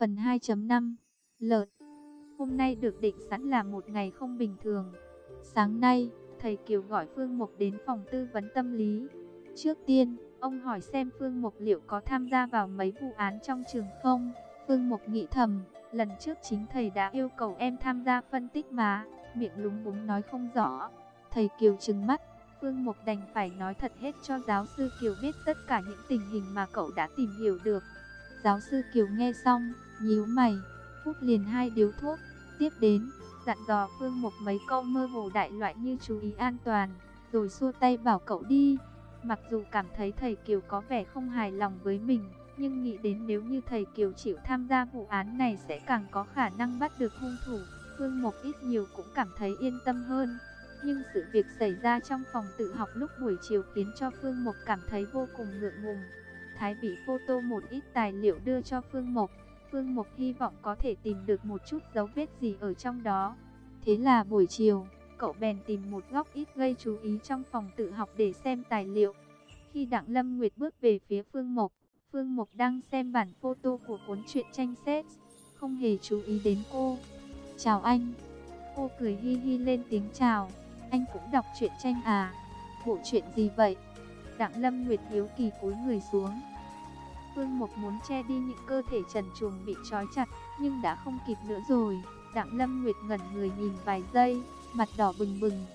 Phần 2.5 Lợn. Hôm nay được định sẵn là một ngày không bình thường. Sáng nay, thầy Kiều gọi Phương Mộc đến phòng tư vấn tâm lý. Trước tiên, ông hỏi xem Phương Mộc liệu có tham gia vào mấy vụ án trong trường không. Phương Mộc nghĩ thầm, lần trước chính thầy đã yêu cầu em tham gia phân tích mà, miệng lúng búng nói không rõ. Thầy Kiều trừng mắt, Phương Mộc đành phải nói thật hết cho giáo sư Kiều biết tất cả những tình hình mà cậu đã tìm hiểu được. Giáo sư Kiều nghe xong, nhíu mày, hút liền 2 điếu thuốc, tiếp đến, dặn dò Phương Mộc mấy câu mơ hồ đại loại như chú ý an toàn, rồi xua tay bảo cậu đi. Mặc dù cảm thấy thầy Kiều có vẻ không hài lòng với mình, nhưng nghĩ đến nếu như thầy Kiều chịu tham gia vụ án này sẽ càng có khả năng bắt được hung thủ, Phương Mộc ít nhiều cũng cảm thấy yên tâm hơn. Nhưng sự việc xảy ra trong phòng tự học lúc buổi chiều khiến cho Phương Mộc cảm thấy vô cùng ngượng ngùng. Thái Vĩ photo một ít tài liệu đưa cho Phương Mộc. Phương Mộc hy vọng có thể tìm được một chút dấu vết gì ở trong đó. Thế là buổi chiều, cậu bèn tìm một góc ít gây chú ý trong phòng tự học để xem tài liệu. Khi Đặng Lâm Nguyệt bước về phía Phương Mộc đang xem bản photo của cuốn truyện tranh Sex, không hề chú ý đến cô. "Chào anh." Cô cười hi hi lên tiếng chào. "Anh cũng đọc truyện tranh à? Bộ truyện gì vậy?" Đặng Lâm Nguyệt hiếu kỳ cúi người xuống. Phương Mộc muốn che đi những cơ thể trần truồng bị trói chặt, nhưng đã không kịp nữa rồi. Đặng Lâm Nguyệt ngẩn người nhìn vài giây, mặt đỏ bừng bừng.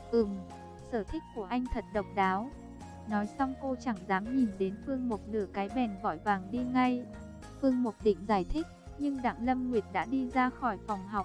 Sở thích của anh thật độc đáo." Nói xong cô chẳng dám nhìn đến Phương Mộc nửa cái bèn vội vàng đi ngay. Phương Mộc định giải thích, nhưng Đặng Lâm Nguyệt đã đi ra khỏi phòng học.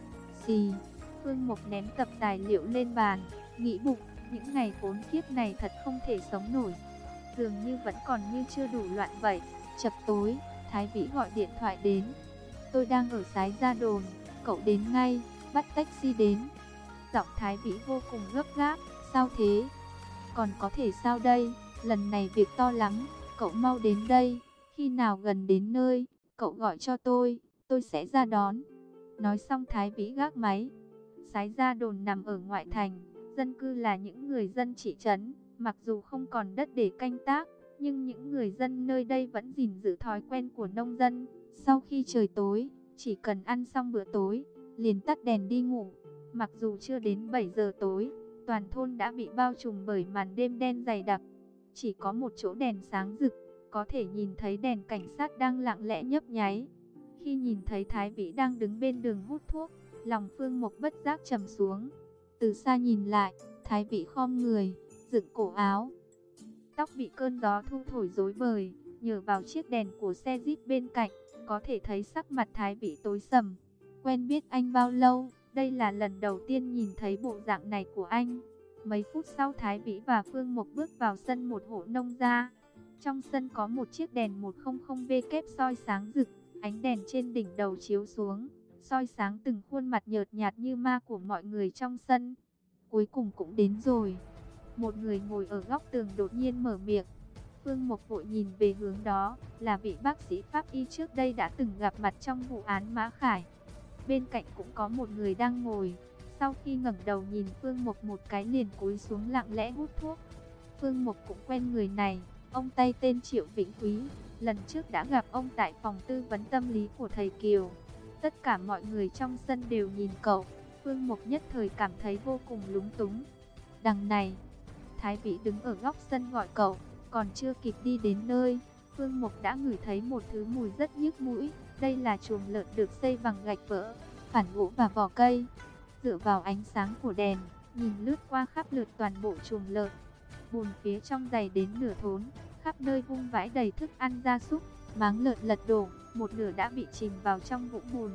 Xì, Phương Mộc ném tập tài liệu lên bàn, nghĩ bụng, những ngày khốn kiếp này thật không thể sống nổi. Dường như vẫn còn như chưa đủ loạn vậy. Chập tối, Thái Vĩ gọi điện thoại đến. "Tôi đang ở Sái Gia Đồn, cậu đến ngay, bắt taxi đến." Giọng Thái Vĩ vô cùng gấp gáp. "Sao thế?" "Còn có thể sao đây, lần này việc to lắm, cậu mau đến đây, khi nào gần đến nơi, cậu gọi cho tôi sẽ ra đón." Nói xong Thái Vĩ gác máy. Sái Gia Đồn nằm ở ngoại thành, dân cư là những người dân thị trấn, mặc dù không còn đất để canh tác, nhưng những người dân nơi đây vẫn gìn giữ thói quen của nông dân. Sau khi trời tối, chỉ cần ăn xong bữa tối, liền tắt đèn đi ngủ. Mặc dù chưa đến 7 giờ tối, toàn thôn đã bị bao trùm bởi màn đêm đen dày đặc. Chỉ có một chỗ đèn sáng rực, có thể nhìn thấy đèn cảnh sát đang lặng lẽ nhấp nháy. Khi nhìn thấy Thái Vĩ đang đứng bên đường hút thuốc, lòng Phương Mộc bất giác trầm xuống. Từ xa nhìn lại, Thái Vĩ khom người, dựng cổ áo. Tóc bị cơn gió thu thổi rối bời, nhờ vào chiếc đèn của xe Jeep bên cạnh, có thể thấy sắc mặt Thái Vĩ tối sầm. "Quen biết anh bao lâu? Đây là lần đầu tiên nhìn thấy bộ dạng này của anh." Mấy phút sau Thái Vĩ và Phương Mộc bước vào sân một hộ nông gia. Trong sân có một chiếc đèn 100W kép soi sáng rực, ánh đèn trên đỉnh đầu chiếu xuống, soi sáng từng khuôn mặt nhợt nhạt như ma của mọi người trong sân. "Cuối cùng cũng đến rồi." Một người ngồi ở góc tường đột nhiên mở miệng. Phương Mộc vội nhìn về hướng đó, là vị bác sĩ pháp y trước đây đã từng gặp mặt trong vụ án Mã Khải. Bên cạnh cũng có một người đang ngồi. Sau khi ngẩng đầu nhìn Phương Mộc một cái liền cúi xuống lặng lẽ hút thuốc. Phương Mộc cũng quen người này, ông Tây tên Triệu Vĩnh Quý. Lần trước đã gặp ông tại phòng tư vấn tâm lý của thầy Kiều. Tất cả mọi người trong sân đều nhìn cậu. Phương Mộc nhất thời cảm thấy vô cùng lúng túng. "Đằng này." Thái Vĩ đứng ở góc sân gọi cậu. Còn chưa kịp đi đến nơi, Phương Mộc đã ngửi thấy một thứ mùi rất nhức mũi. Đây là chuồng lợn được xây bằng gạch vỡ, phản gỗ và vỏ cây. Dựa vào ánh sáng của đèn, nhìn lướt qua khắp lượt toàn bộ chuồng lợn. Bùn phía trong dày đến nửa thốn, khắp nơi vung vãi đầy thức ăn gia súc. Máng lợn lật đổ, một nửa đã bị chìm vào trong vũng bùn.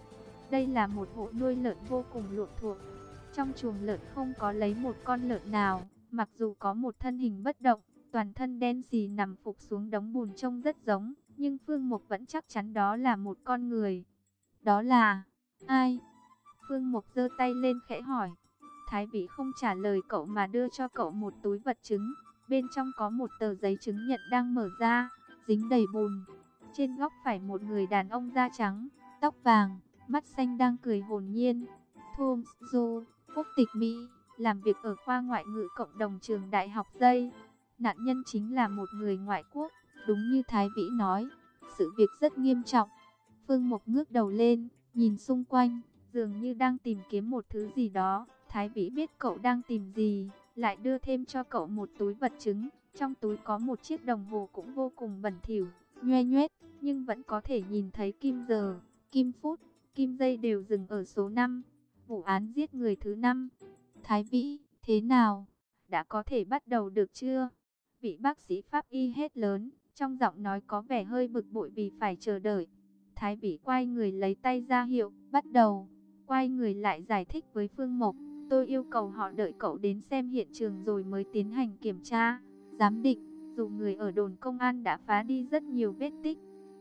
Đây là một hộ nuôi lợn vô cùng luộm thuộm. Trong chuồng lợn không có lấy một con lợn nào, mặc dù có một thân hình bất động, toàn thân đen xì nằm phục xuống đống bùn trông rất giống, nhưng Phương Mộc vẫn chắc chắn đó là một con người. "Đó là ai?" Phương Mộc giơ tay lên khẽ hỏi. Thái Vĩ không trả lời cậu mà đưa cho cậu một túi vật chứng. Bên trong có một tờ giấy chứng nhận đang mở ra, dính đầy bùn. Trên góc phải một người đàn ông da trắng, tóc vàng, mắt xanh đang cười hồn nhiên. Thomas Joe, quốc tịch Mỹ, làm việc ở khoa ngoại ngữ cộng đồng trường đại học Dây. Nạn nhân chính là một người ngoại quốc, đúng như Thái Vĩ nói, sự việc rất nghiêm trọng. Phương Mộc ngước đầu lên, nhìn xung quanh, dường như đang tìm kiếm một thứ gì đó. Thái Vĩ biết cậu đang tìm gì, lại đưa thêm cho cậu một túi vật chứng. Trong túi có một chiếc đồng hồ cũng vô cùng bẩn thỉu, nhoe nhoét, nhưng vẫn có thể nhìn thấy kim giờ, kim phút, kim giây đều dừng ở số 5. Vụ án giết người thứ 5. Thái Vĩ, thế nào? Đã có thể bắt đầu được chưa? Vị bác sĩ pháp y hét lớn, trong giọng nói có vẻ hơi bực bội vì phải chờ đợi. Thái Vĩ quay người lấy tay ra hiệu, bắt đầu. Quay người lại giải thích với Phương Mộc, tôi yêu cầu họ đợi cậu đến xem hiện trường rồi mới tiến hành kiểm tra, giám định. Dù người ở đồn công an đã phá đi rất nhiều vết tích,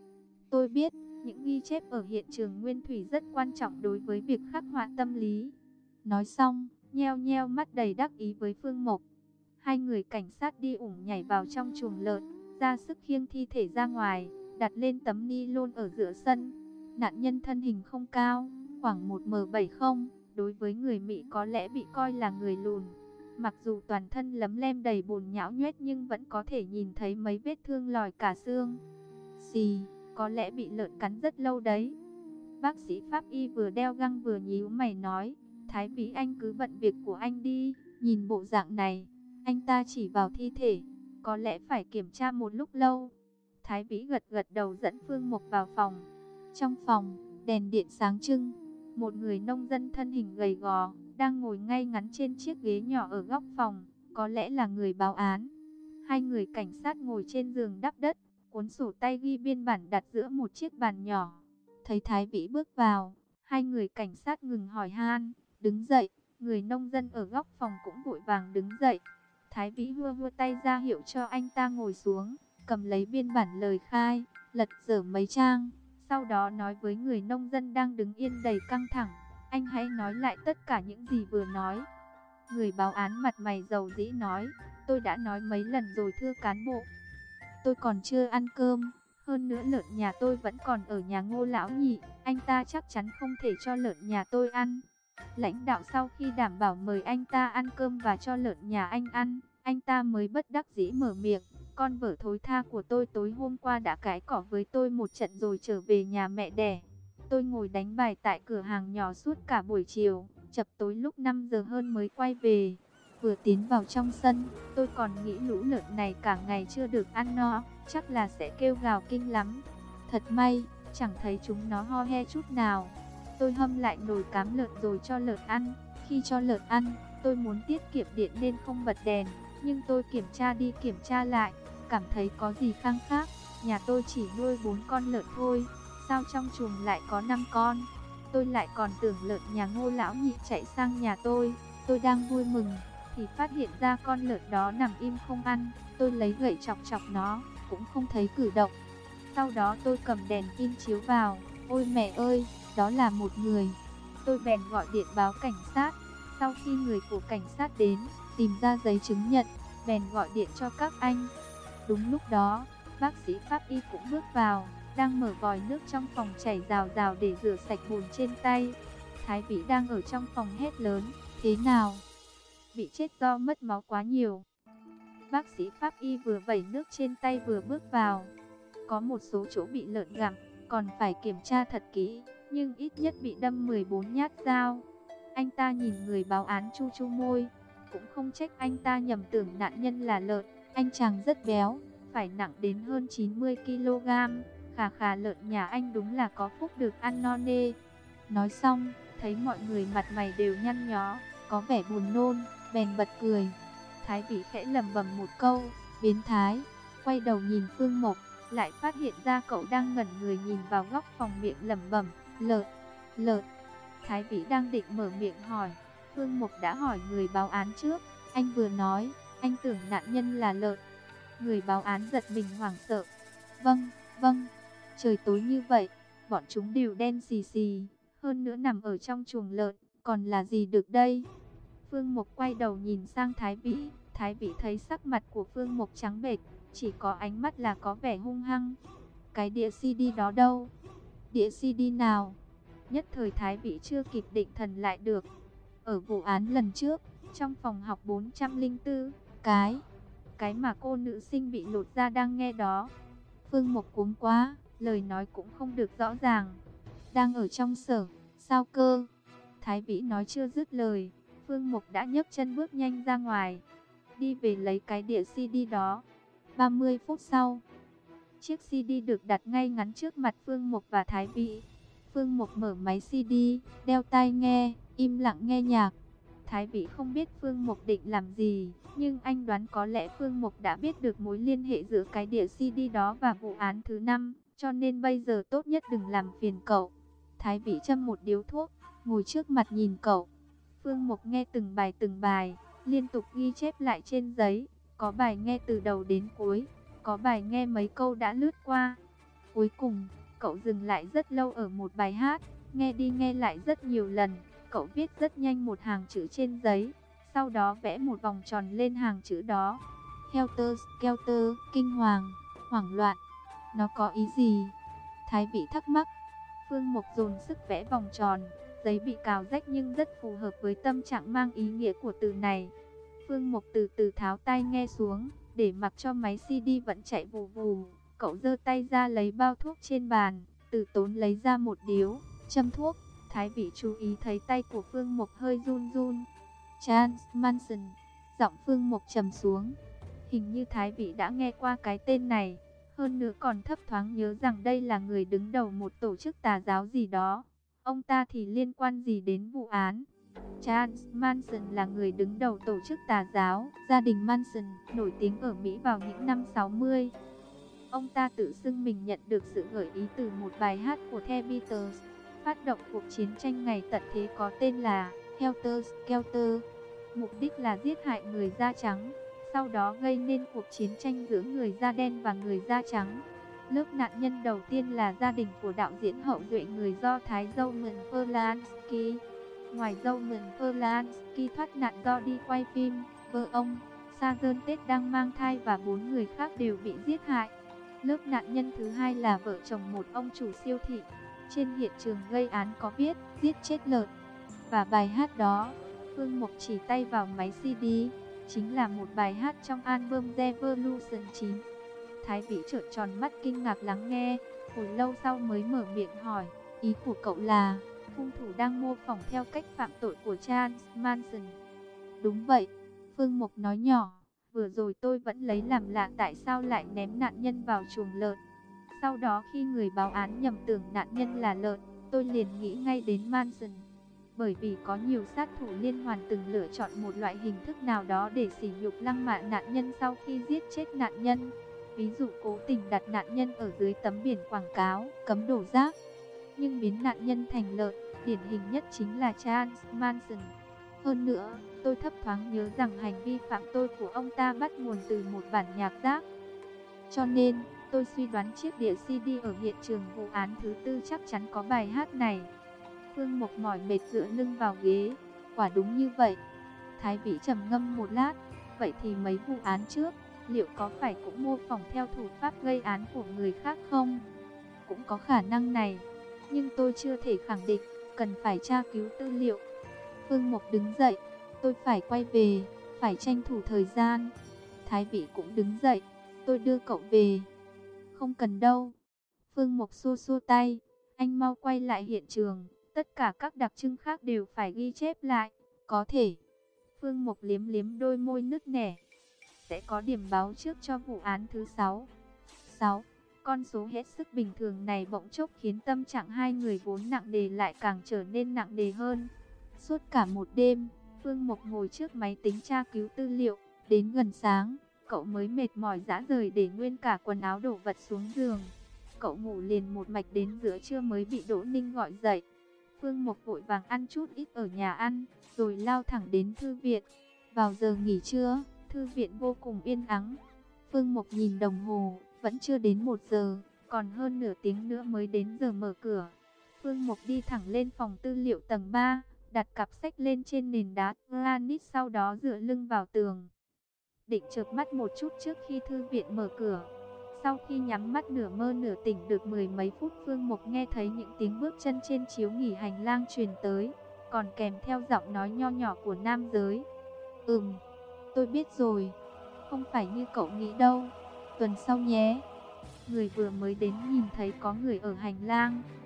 tôi biết những ghi chép ở hiện trường nguyên thủy rất quan trọng đối với việc khắc họa tâm lý. Nói xong, nheo nheo mắt đầy đắc ý với Phương Mộc. Hai người cảnh sát đi ủng nhảy vào trong chuồng lợn, ra sức khiêng thi thể ra ngoài, đặt lên tấm ni lôn ở giữa sân. Nạn nhân thân hình không cao, khoảng 1m70, đối với người Mỹ có lẽ bị coi là người lùn. Mặc dù toàn thân lấm lem đầy bùn nhão nhoét nhưng vẫn có thể nhìn thấy mấy vết thương lòi cả xương. Xì, có lẽ bị lợn cắn rất lâu đấy. Bác sĩ pháp y vừa đeo găng vừa nhíu mày nói, Thái Vĩ anh cứ bận việc của anh đi, nhìn bộ dạng này, anh ta chỉ vào thi thể, có lẽ phải kiểm tra một lúc lâu. Thái Vĩ gật gật đầu dẫn Phương Mộc vào phòng. Trong phòng, đèn điện sáng trưng, một người nông dân thân hình gầy gò, đang ngồi ngay ngắn trên chiếc ghế nhỏ ở góc phòng, có lẽ là người báo án. Hai người cảnh sát ngồi trên giường đắp đất, cuốn sổ tay ghi biên bản đặt giữa một chiếc bàn nhỏ. Thấy Thái Vĩ bước vào, hai người cảnh sát ngừng hỏi han, đứng dậy. Người nông dân ở góc phòng cũng vội vàng đứng dậy. Thái Vĩ hua tay ra hiệu cho anh ta ngồi xuống, cầm lấy biên bản lời khai, lật dở mấy trang. Sau đó nói với người nông dân đang đứng yên đầy căng thẳng, anh hãy nói lại tất cả những gì vừa nói. Người báo án mặt mày dầu dĩ nói, tôi đã nói mấy lần rồi thưa cán bộ, tôi còn chưa ăn cơm. Hơn nữa lợn nhà tôi vẫn còn ở nhà Ngô lão nhị, anh ta chắc chắn không thể cho lợn nhà tôi ăn. Lãnh đạo sau khi đảm bảo mời anh ta ăn cơm và cho lợn nhà anh ăn, anh ta mới bất đắc dĩ mở miệng. Con vợ thối tha của tôi tối hôm qua đã cãi cọ với tôi một trận rồi trở về nhà mẹ đẻ. Tôi ngồi đánh bài tại cửa hàng nhỏ suốt cả buổi chiều, chập tối lúc 5 giờ hơn mới quay về. Vừa tiến vào trong sân, tôi còn nghĩ lũ lợn này cả ngày chưa được ăn no, chắc là sẽ kêu gào kinh lắm. Thật may, chẳng thấy chúng nó ho he chút nào. Tôi hâm lại nồi cám lợn rồi cho lợn ăn. Khi cho lợn ăn, tôi muốn tiết kiệm điện nên không bật đèn. Nhưng tôi kiểm tra đi kiểm tra lại, cảm thấy có gì khác khác. Nhà tôi chỉ nuôi 4 con lợn thôi, sao trong chuồng lại có 5 con? Tôi lại còn tưởng lợn nhà Ngô lão nhị chạy sang nhà tôi. Tôi đang vui mừng, thì phát hiện ra con lợn đó nằm im không ăn. Tôi lấy gậy chọc chọc nó, cũng không thấy cử động. Sau đó tôi cầm đèn pin chiếu vào, ôi mẹ ơi, đó là một người. Tôi bèn gọi điện báo cảnh sát. Sau khi người của cảnh sát đến, tìm ra giấy chứng nhận, bèn gọi điện cho các anh. Đúng lúc đó, bác sĩ pháp y cũng bước vào, đang mở vòi nước trong phòng chảy rào rào để rửa sạch bùn trên tay. Thái Vĩ đang ở trong phòng hét lớn, thế nào? Bị chết do mất máu quá nhiều. Bác sĩ pháp y vừa vẩy nước trên tay vừa bước vào. Có một số chỗ bị lợn gặm, còn phải kiểm tra thật kỹ, nhưng ít nhất bị đâm 14 nhát dao. Anh ta nhìn người báo án chu chu môi, cũng không trách anh ta nhầm tưởng nạn nhân là lợn. Anh chàng rất béo, phải nặng đến hơn 90 kg. Khà khà, lợn nhà anh đúng là có phúc được ăn no nê. Nói xong, thấy mọi người mặt mày đều nhăn nhó, có vẻ buồn nôn, bèn bật cười. Thái Vĩ khẽ lẩm bẩm một câu, biến thái, quay đầu nhìn Phương Mộc, lại phát hiện ra cậu đang ngẩn người nhìn vào góc phòng, miệng lẩm bẩm, lợn, lợn. Thái Vĩ đang định mở miệng hỏi, Phương Mộc đã hỏi người báo án trước. Anh vừa nói, anh tưởng nạn nhân là lợn. Người báo án giật mình hoảng sợ. Vâng, vâng, trời tối như vậy, bọn chúng đều đen xì xì, hơn nữa nằm ở trong chuồng lợn, còn là gì được đây? Phương Mộc quay đầu nhìn sang Thái Vĩ. Thái Vĩ thấy sắc mặt của Phương Mộc trắng bệch, chỉ có ánh mắt là có vẻ hung hăng. Cái đĩa CD đó đâu? Đĩa CD nào? Nhất thời Thái Vĩ chưa kịp định thần lại được. Ở vụ án lần trước, trong phòng học 404, cái mà cô nữ sinh bị lột da đang nghe đó. Phương Mộc cuống quá, lời nói cũng không được rõ ràng. Đang ở trong sở, sao cơ? Thái Vĩ nói chưa dứt lời, Phương Mục đã nhấc chân bước nhanh ra ngoài, đi về lấy cái đĩa CD đó. 30 phút sau, chiếc CD được đặt ngay ngắn trước mặt Phương Mục và Thái Vĩ. Phương Mục mở máy CD, đeo tai nghe, im lặng nghe nhạc. Thái Vĩ không biết Phương Mục định làm gì, nhưng anh đoán có lẽ Phương Mục đã biết được mối liên hệ giữa cái đĩa CD đó và vụ án thứ 5, cho nên bây giờ tốt nhất đừng làm phiền cậu. Thái Vĩ châm một điếu thuốc, ngồi trước mặt nhìn cậu. Phương Mục nghe từng bài, liên tục ghi chép lại trên giấy, có bài nghe từ đầu đến cuối, có bài nghe mấy câu đã lướt qua. Cuối cùng, cậu dừng lại rất lâu ở một bài hát, nghe đi nghe lại rất nhiều lần. Cậu viết rất nhanh một hàng chữ trên giấy, sau đó vẽ một vòng tròn lên hàng chữ đó. Helter Skelter, kinh hoàng, hoảng loạn. Nó có ý gì? Thái Vĩ thắc mắc. Phương Mục dồn sức vẽ vòng tròn, giấy bị cào rách nhưng rất phù hợp với tâm trạng mang ý nghĩa của từ này. Phương Mục từ từ tháo tai nghe xuống, để mặc cho máy CD vẫn chạy vù vù. Cậu giơ tay ra lấy bao thuốc trên bàn, từ tốn lấy ra một điếu, châm thuốc. Thái Vĩ chú ý thấy tay của Phương Mục hơi run run. Charles Manson, giọng Phương Mục trầm xuống. Hình như Thái Vĩ đã nghe qua cái tên này, hơn nữa còn thấp thoáng nhớ rằng đây là người đứng đầu một tổ chức tà giáo gì đó. Ông ta thì liên quan gì đến vụ án? Charles Manson là người đứng đầu tổ chức tà giáo, gia đình Manson, nổi tiếng ở Mỹ vào những năm 60. Ông ta tự xưng mình nhận được sự gợi ý từ một bài hát của The Beatles, phát động cuộc chiến tranh ngày tận thế có tên là Helter Skelter. Mục đích là giết hại người da trắng, sau đó gây nên cuộc chiến tranh giữa người da đen và người da trắng. Lớp nạn nhân đầu tiên là gia đình của đạo diễn hậu duệ người Do Thái Roman Polanski. Ngoài Roman Polanski thoát nạn do đi quay phim, vợ ông, Sharon Tate đang mang thai và 4 người khác đều bị giết hại. Lớp nạn nhân thứ hai là vợ chồng một ông chủ siêu thị. Trên hiện trường gây án có viết giết chết lợn. Và bài hát đó, Phương Mục chỉ tay vào máy CD, chính là một bài hát trong album Revolution 9. Thái Vĩ trợn tròn mắt kinh ngạc lắng nghe, hồi lâu sau mới mở miệng hỏi, ý của cậu là hung thủ đang mô phỏng theo cách phạm tội của Charles Manson? Đúng vậy, Phương Mục nói nhỏ, vừa rồi tôi vẫn lấy làm lạ tại sao lại ném nạn nhân vào chuồng lợn. Sau đó khi người báo án nhầm tưởng nạn nhân là lợn, tôi liền nghĩ ngay đến Manson. Bởi vì có nhiều sát thủ liên hoàn từng lựa chọn một loại hình thức nào đó để sỉ nhục lăng mạ nạn nhân sau khi giết chết nạn nhân. Ví dụ cố tình đặt nạn nhân ở dưới tấm biển quảng cáo cấm đổ rác, nhưng biến nạn nhân thành lợn. Điển hình nhất chính là Charles Manson. Hơn nữa, tôi thấp thoáng nhớ rằng hành vi phạm tội của ông ta bắt nguồn từ một bản nhạc rap. Cho nên, tôi suy đoán chiếc đĩa CD ở hiện trường vụ án thứ 4 chắc chắn có bài hát này. Phương Mục mỏi mệt dựa lưng vào ghế. Quả đúng như vậy. Thái Vĩ trầm ngâm một lát. Vậy thì mấy vụ án trước, liệu có phải cũng mô phỏng theo thủ pháp gây án của người khác không? Cũng có khả năng này, nhưng tôi chưa thể khẳng định, cần phải tra cứu tư liệu. Phương Mục đứng dậy. Tôi phải quay về, phải tranh thủ thời gian. Thái Vĩ cũng đứng dậy. Tôi đưa cậu về. Không cần đâu. Phương Mục xua xua tay. Anh mau quay lại hiện trường. Tất cả các đặc trưng khác đều phải ghi chép lại. Có thể. Phương Mục liếm liếm đôi môi nứt nẻ. Sẽ có điểm báo trước cho vụ án thứ 6. 6. Con số hết sức bình thường này bỗng chốc khiến tâm trạng hai người vốn nặng nề lại càng trở nên nặng nề hơn. Suốt cả một đêm, Phương Mục ngồi trước máy tính tra cứu tư liệu. Đến gần sáng, cậu mới mệt mỏi rã rời để nguyên cả quần áo đổ vật xuống giường. Cậu ngủ liền một mạch đến giữa trưa mới bị Đỗ Ninh gọi dậy. Phương Mục vội vàng ăn chút ít ở nhà ăn, rồi lao thẳng đến thư viện. Vào giờ nghỉ trưa, thư viện vô cùng yên ắng. Phương Mục nhìn đồng hồ, vẫn chưa đến 1 giờ, còn hơn nửa tiếng nữa mới đến giờ mở cửa. Phương Mục đi thẳng lên phòng tư liệu tầng 3, đặt cặp sách lên trên nền đá granite, sau đó dựa lưng vào tường. Định chợp mắt một chút trước khi thư viện mở cửa. Sau khi nhắm mắt nửa mơ nửa tỉnh được 10 mấy phút, Phương Mục nghe thấy những tiếng bước chân trên chiếu nghỉ hành lang truyền tới, còn kèm theo giọng nói nho nhỏ của nam giới. Tôi biết rồi, không phải như cậu nghĩ đâu, tuần sau nhé. Người vừa mới đến nhìn thấy có người ở hành lang,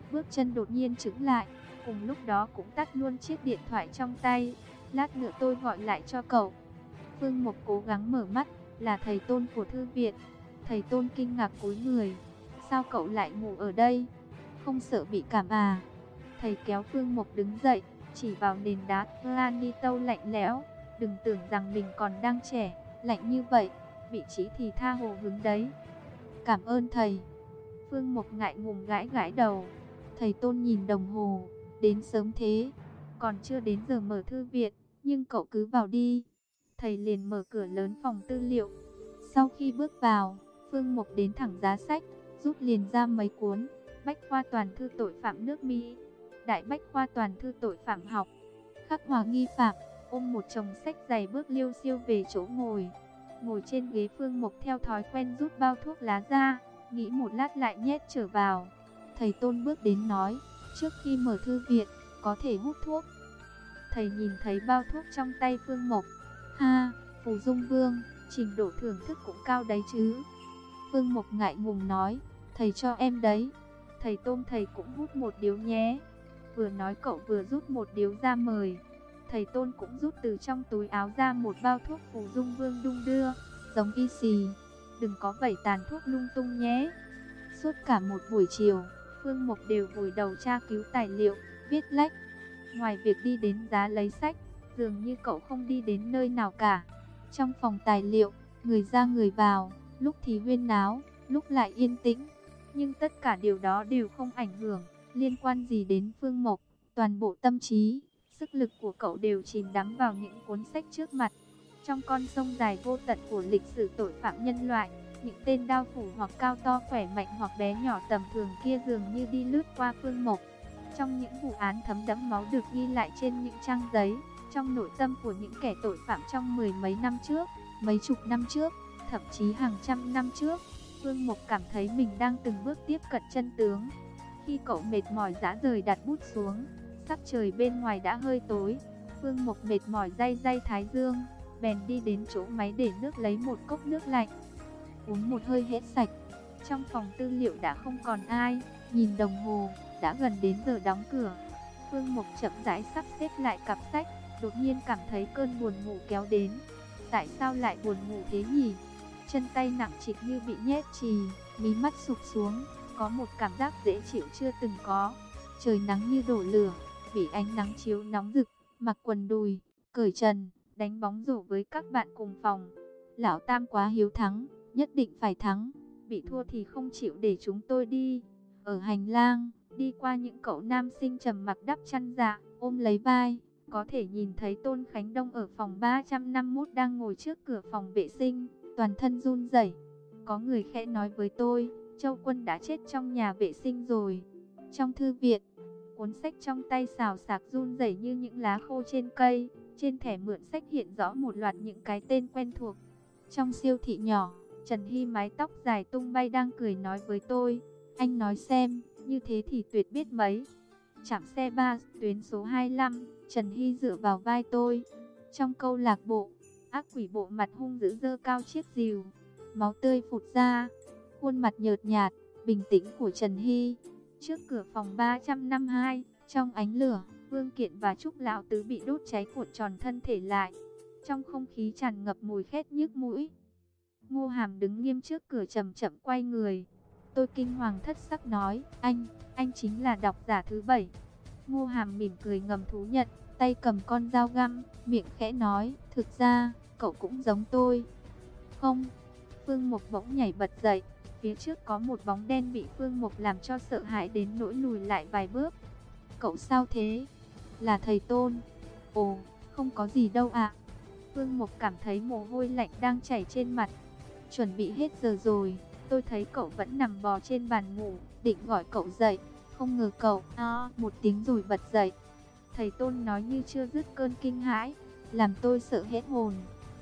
bước chân đột nhiên chững lại, cùng lúc đó cũng tắt luôn chiếc điện thoại trong tay. Lát nữa tôi gọi lại cho cậu. Phương Mộc cố gắng mở mắt, là thầy Tôn của thư viện. Thầy Tôn kinh ngạc cúi người. Sao cậu lại ngủ ở đây? Không sợ bị cảm à? Thầy kéo Phương Mộc đứng dậy, chỉ vào nền đá granito lạnh lẽo. Đừng tưởng rằng mình còn đang trẻ, lạnh như vậy, vị trí thì tha hồ hứng đấy. Cảm ơn thầy. Phương Mộc ngại ngùng gãi gãi đầu. Thầy Tôn nhìn đồng hồ, đến sớm thế, còn chưa đến giờ mở thư viện, nhưng cậu cứ vào đi. Thầy liền mở cửa lớn phòng tư liệu. Sau khi bước vào, Phương Mộc đến thẳng giá sách, rút liền ra mấy cuốn. Bách khoa toàn thư tội phạm nước Mỹ, Đại bách khoa toàn thư tội phạm học, Khắc họa nghi phạm. Ôm một chồng sách dày bước liêu xiêu về chỗ ngồi. Ngồi trên ghế, Phương Mộc theo thói quen rút bao thuốc lá ra, nghĩ một lát lại nhét trở vào. Thầy Tôn bước đến nói, trước khi mở thư viện, có thể hút thuốc. Thầy nhìn thấy bao thuốc trong tay Phương Mộc. Ha, Phù Dung Vương, trình độ thưởng thức cũng cao đấy chứ. Phương Mộc ngại ngùng nói, thầy cho em đấy. Thầy Tôn, thầy cũng hút một điếu nhé. Vừa nói cậu vừa rút một điếu ra mời. Thầy Tôn cũng rút từ trong túi áo ra một bao thuốc Phù Dung Vương đung đưa, giống y xì. Đừng có vẩy tàn thuốc lung tung nhé. Suốt cả một buổi chiều, Phương Mộc đều vùi đầu tra cứu tài liệu, viết lách. Ngoài việc đi đến giá lấy sách, dường như cậu không đi đến nơi nào cả. Trong phòng tài liệu, người ra người vào, lúc thì huyên náo, lúc lại yên tĩnh. Nhưng tất cả điều đó đều không ảnh hưởng, liên quan gì đến Phương Mộc. Toàn bộ tâm trí, sức lực của cậu đều chìm đắm vào những cuốn sách trước mặt. Trong con sông dài vô tận của lịch sử tội phạm nhân loại, những tên đao phủ hoặc cao to khỏe mạnh hoặc bé nhỏ tầm thường kia dường như đi lướt qua Phương Mộc. Trong những vụ án thấm đẫm máu được ghi lại trên những trang giấy, trong nội tâm của những kẻ tội phạm trong mười mấy năm trước, mấy chục năm trước, thậm chí hàng trăm năm trước, Phương Mộc cảm thấy mình đang từng bước tiếp cận chân tướng. Khi cậu mệt mỏi rã rời đặt bút xuống, sắc trời bên ngoài đã hơi tối. Phương Mộc mệt mỏi day day thái dương, bèn đi đến chỗ máy để nước lấy một cốc nước lạnh. Uống một hơi hết sạch. Trong phòng tư liệu đã không còn ai. Nhìn đồng hồ, đã gần đến giờ đóng cửa. Phương Mộc chậm rãi sắp xếp lại cặp sách, đột nhiên cảm thấy cơn buồn ngủ kéo đến. Tại sao lại buồn ngủ thế nhỉ? Chân tay nặng trịch như bị nhét chì, mí mắt sụp xuống, có một cảm giác dễ chịu chưa từng có. Trời nắng như đổ lửa, bị ánh nắng chiếu nóng rực, mặc quần đùi, cởi trần, đánh bóng rổ với các bạn cùng phòng. Lão Tam quá hiếu thắng, nhất định phải thắng, bị thua thì không chịu để chúng tôi đi. Ở hành lang, đi qua những cậu nam sinh trầm mặc đắp chăn dạ, ôm lấy vai, có thể nhìn thấy Tôn Khánh Đông ở phòng 351 đang ngồi trước cửa phòng vệ sinh, toàn thân run rẩy. Có người khẽ nói với tôi, Châu Quân đã chết trong nhà vệ sinh rồi. Trong thư viện, cuốn sách trong tay xào xạc run rẩy như những lá khô trên cây. Trên thẻ mượn sách hiện rõ một loạt những cái tên quen thuộc. Trong siêu thị nhỏ, Trần Hy mái tóc dài tung bay đang cười nói với tôi, anh nói xem, như thế thì tuyệt biết mấy. Trạm xe 3, tuyến số 25, Trần Hy dựa vào vai tôi. Trong câu lạc bộ, ác quỷ bộ mặt hung dữ giơ cao chiếc rìu, máu tươi phụt ra. Khuôn mặt nhợt nhạt, bình tĩnh của Trần Hy. Trước cửa phòng 352, trong ánh lửa, Vương Kiện và Trúc Lão Tứ bị đốt cháy cuộn tròn thân thể lại. Trong không khí tràn ngập mùi khét nhức mũi. Ngô Hàm đứng nghiêm trước cửa chậm chậm quay người. Tôi kinh hoàng thất sắc nói, anh chính là độc giả thứ 7. Ngô Hàm mỉm cười ngầm thú nhận, tay cầm con dao găm, miệng khẽ nói, thực ra, cậu cũng giống tôi. Không. Phương Mộc bỗng nhảy bật dậy. Phía trước có một bóng đen bị Phương Mộc làm cho sợ hãi đến nỗi lùi lại vài bước. Cậu sao thế? Là thầy Tôn. Ồ, không có gì đâu ạ. Phương Mộc cảm thấy mồ hôi lạnh đang chảy trên mặt. Chuẩn bị hết giờ rồi, tôi thấy cậu vẫn nằm bò trên bàn ngủ, định gọi cậu dậy. Không ngờ cậu, một tiếng rồi bật dậy. Thầy Tôn nói như chưa dứt cơn kinh hãi, làm tôi sợ hết hồn.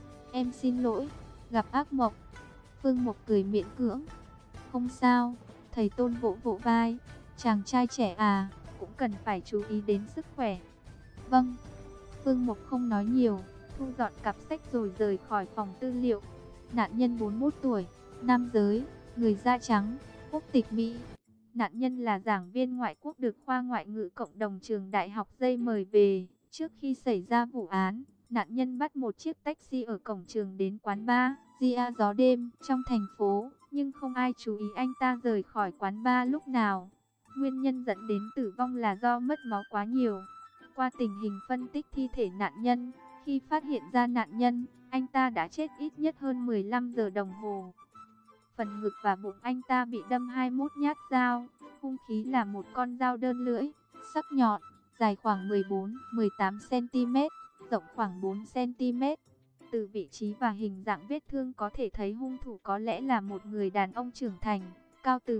Em xin lỗi, gặp ác mộng. Phương Mộc cười miễn cưỡng. Không sao, thầy Tôn vỗ vỗ vai. Chàng trai trẻ à, cũng cần phải chú ý đến sức khỏe. Vâng. Phương Mộc không nói nhiều, thu dọn cặp sách rồi rời khỏi phòng tư liệu. Nạn nhân 41 tuổi, nam giới, người da trắng, quốc tịch Mỹ. Nạn nhân là giảng viên ngoại quốc được khoa ngoại ngữ cộng đồng trường đại học dây mời về. Trước khi xảy ra vụ án, nạn nhân bắt một chiếc taxi ở cổng trường đến quán bar Gia gió đêm trong thành phố, nhưng không ai chú ý anh ta rời khỏi quán bar lúc nào. Nguyên nhân dẫn đến tử vong là do mất máu quá nhiều. Qua tình hình phân tích thi thể nạn nhân, khi phát hiện ra nạn nhân, anh ta đã chết ít nhất hơn 15 giờ đồng hồ. Phần ngực và bụng anh ta bị đâm 21 nhát dao, hung khí là một con dao đơn lưỡi, sắc nhọn, dài khoảng 14-18 cm, rộng khoảng 4 cm. Từ vị trí và hình dạng vết thương có thể thấy hung thủ có lẽ là một người đàn ông trưởng thành, cao từ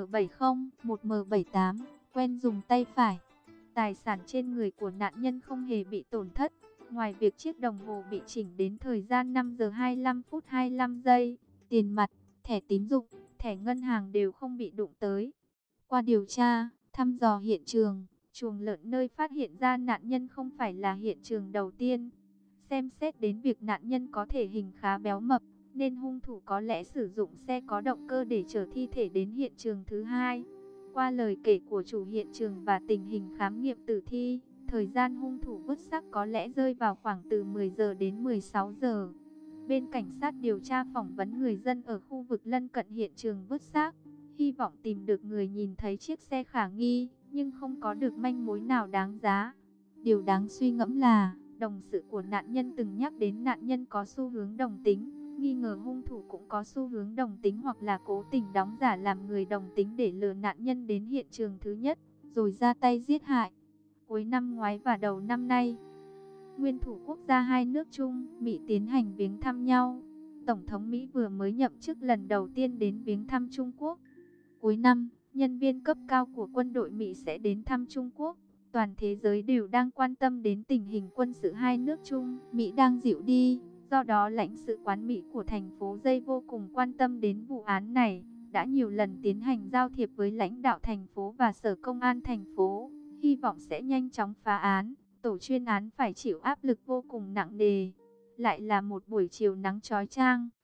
1m70-1m78, quen dùng tay phải. Tài sản trên người của nạn nhân không hề bị tổn thất, ngoài việc chiếc đồng hồ bị chỉnh đến thời gian 5 giờ 25 phút 25 giây, tiền mặt, thẻ tín dụng, thẻ ngân hàng đều không bị đụng tới. Qua điều tra, thăm dò hiện trường, chuồng lợn nơi phát hiện ra nạn nhân không phải là hiện trường đầu tiên. Xem xét đến việc nạn nhân có thể hình khá béo mập, nên hung thủ có lẽ sử dụng xe có động cơ để chở thi thể đến hiện trường thứ hai. Qua lời kể của chủ hiện trường và tình hình khám nghiệm tử thi, thời gian hung thủ vứt xác có lẽ rơi vào khoảng từ 10 giờ đến 16 giờ. Bên cảnh sát điều tra phỏng vấn người dân ở khu vực lân cận hiện trường vứt xác, hy vọng tìm được người nhìn thấy chiếc xe khả nghi, nhưng không có được manh mối nào đáng giá. Điều đáng suy ngẫm là, đồng sự của nạn nhân từng nhắc đến nạn nhân có xu hướng đồng tính, nghi ngờ hung thủ cũng có xu hướng đồng tính hoặc là cố tình đóng giả làm người đồng tính để lừa nạn nhân đến hiện trường thứ nhất, rồi ra tay giết hại. Cuối năm ngoái và đầu năm nay, nguyên thủ quốc gia hai nước Trung, Mỹ tiến hành viếng thăm nhau. Tổng thống Mỹ vừa mới nhậm chức lần đầu tiên đến viếng thăm Trung Quốc. Cuối năm, nhân viên cấp cao của quân đội Mỹ sẽ đến thăm Trung Quốc. Toàn thế giới đều đang quan tâm đến tình hình quân sự hai nước Trung, Mỹ đang dịu đi. Do đó lãnh sự quán Mỹ của thành phố Dây vô cùng quan tâm đến vụ án này, đã nhiều lần tiến hành giao thiệp với lãnh đạo thành phố và sở công an thành phố, hy vọng sẽ nhanh chóng phá án. Tổ chuyên án phải chịu áp lực vô cùng nặng nề. Lại là một buổi chiều nắng chói chang.